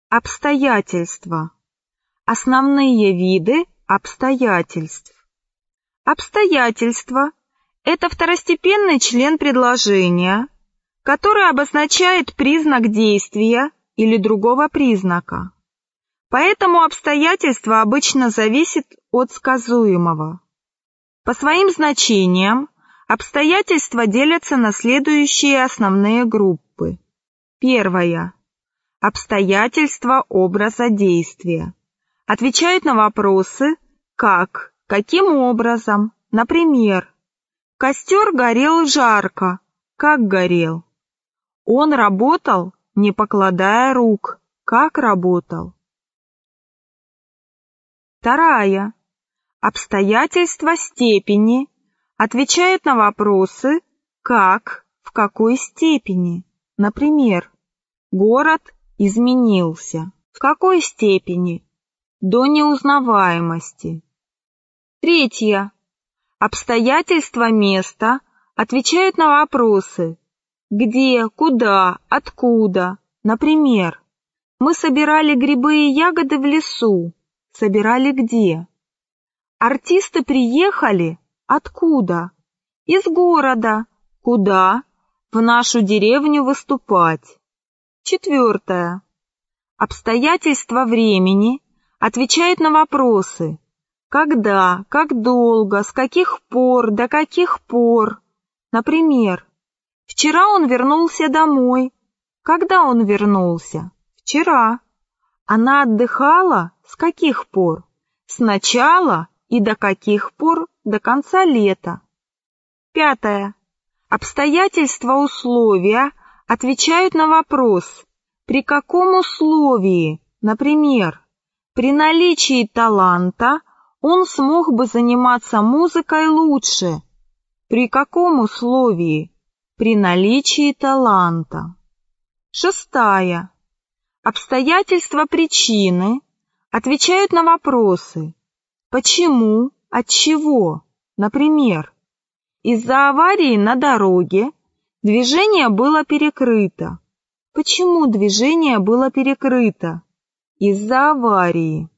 Обстоятельства. Основные виды обстоятельств. Обстоятельства – это второстепенный член предложения, который обозначает признак действия или другого признака. Поэтому обстоятельства обычно зависят от сказуемого. По своим значениям обстоятельства делятся на следующие основные группы. Первая. Обстоятельства образа действия. Отвечают на вопросы «как?», «каким образом?», например, «Костер горел жарко. Как горел?». «Он работал, не покладая рук. Как работал?». Вторая. Обстоятельства степени. Отвечают на вопросы «как?», «в какой степени?». Например, город изменился. В какой степени? До неузнаваемости. Третье. Обстоятельства места отвечают на вопросы где, куда, откуда. Например, мы собирали грибы и ягоды в лесу. Собирали где? Артисты приехали откуда? Из города. Куда? В нашу деревню выступать. Четвертое. Обстоятельства времени отвечают на вопросы когда, как долго, с каких пор, до каких пор. Например, вчера он вернулся домой. Когда он вернулся? Вчера. Она отдыхала с каких пор? С начала и до каких пор? До конца лета. Пятое. Обстоятельства условия отвечают на вопрос при каком условии, например, при наличии таланта он смог бы заниматься музыкой лучше. При каком условии? При наличии таланта. Шестая. Обстоятельства причины отвечают на вопросы почему, отчего. Например, из-за аварии на дороге движение было перекрыто. Почему движение было перекрыто? Из-за аварии.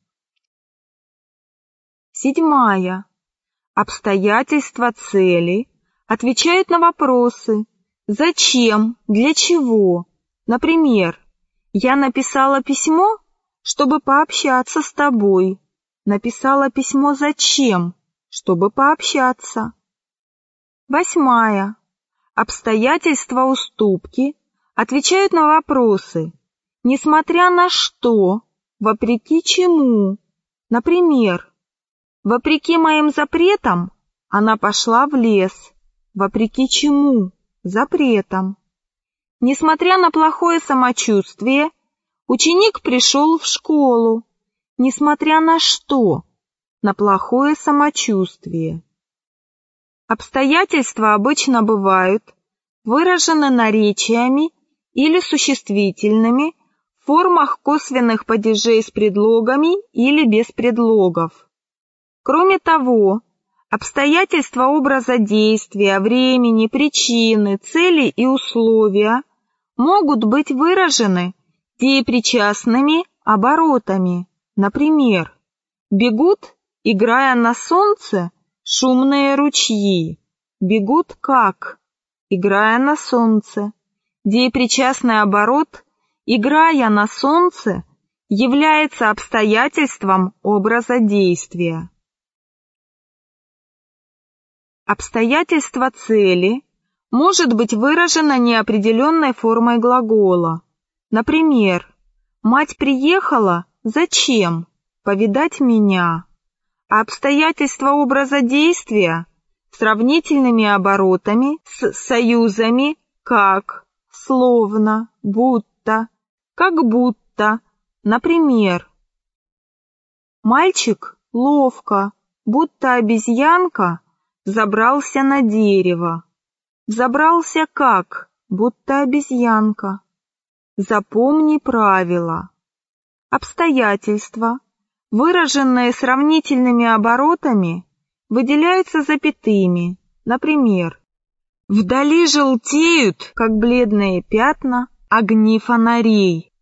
Седьмая. Обстоятельства цели отвечают на вопросы зачем, для чего. Например, я написала письмо, чтобы пообщаться с тобой. Написала письмо зачем? Чтобы пообщаться. Восьмая. Обстоятельства уступки отвечают на вопросы несмотря на что, вопреки чему. Например, вопреки моим запретам она пошла в лес. Вопреки чему? Запретам. Несмотря на плохое самочувствие, ученик пришел в школу. Несмотря на что? На плохое самочувствие. Обстоятельства обычно бывают выражены наречиями или существительными в формах косвенных падежей с предлогами или без предлогов. Кроме того, обстоятельства образа действия, времени, причины, цели и условия могут быть выражены деепричастными оборотами. Например, бегут, играя на солнце, шумные ручьи. Бегут как? Играя на солнце. Деепричастный оборот «играя на солнце» является обстоятельством образа действия. Обстоятельство цели может быть выражено неопределенной формой глагола. Например, «Мать приехала, зачем? Повидать меня». А обстоятельства образа действия сравнительными оборотами с союзами как, словно, будто, как будто. Например, мальчик ловко, будто обезьянка, взобрался на дерево. Взобрался как, будто обезьянка. Запомни правила. Обстоятельства, выраженные сравнительными оборотами, выделяются запятыми. Например, вдали желтеют, как бледные пятна, огни фонарей.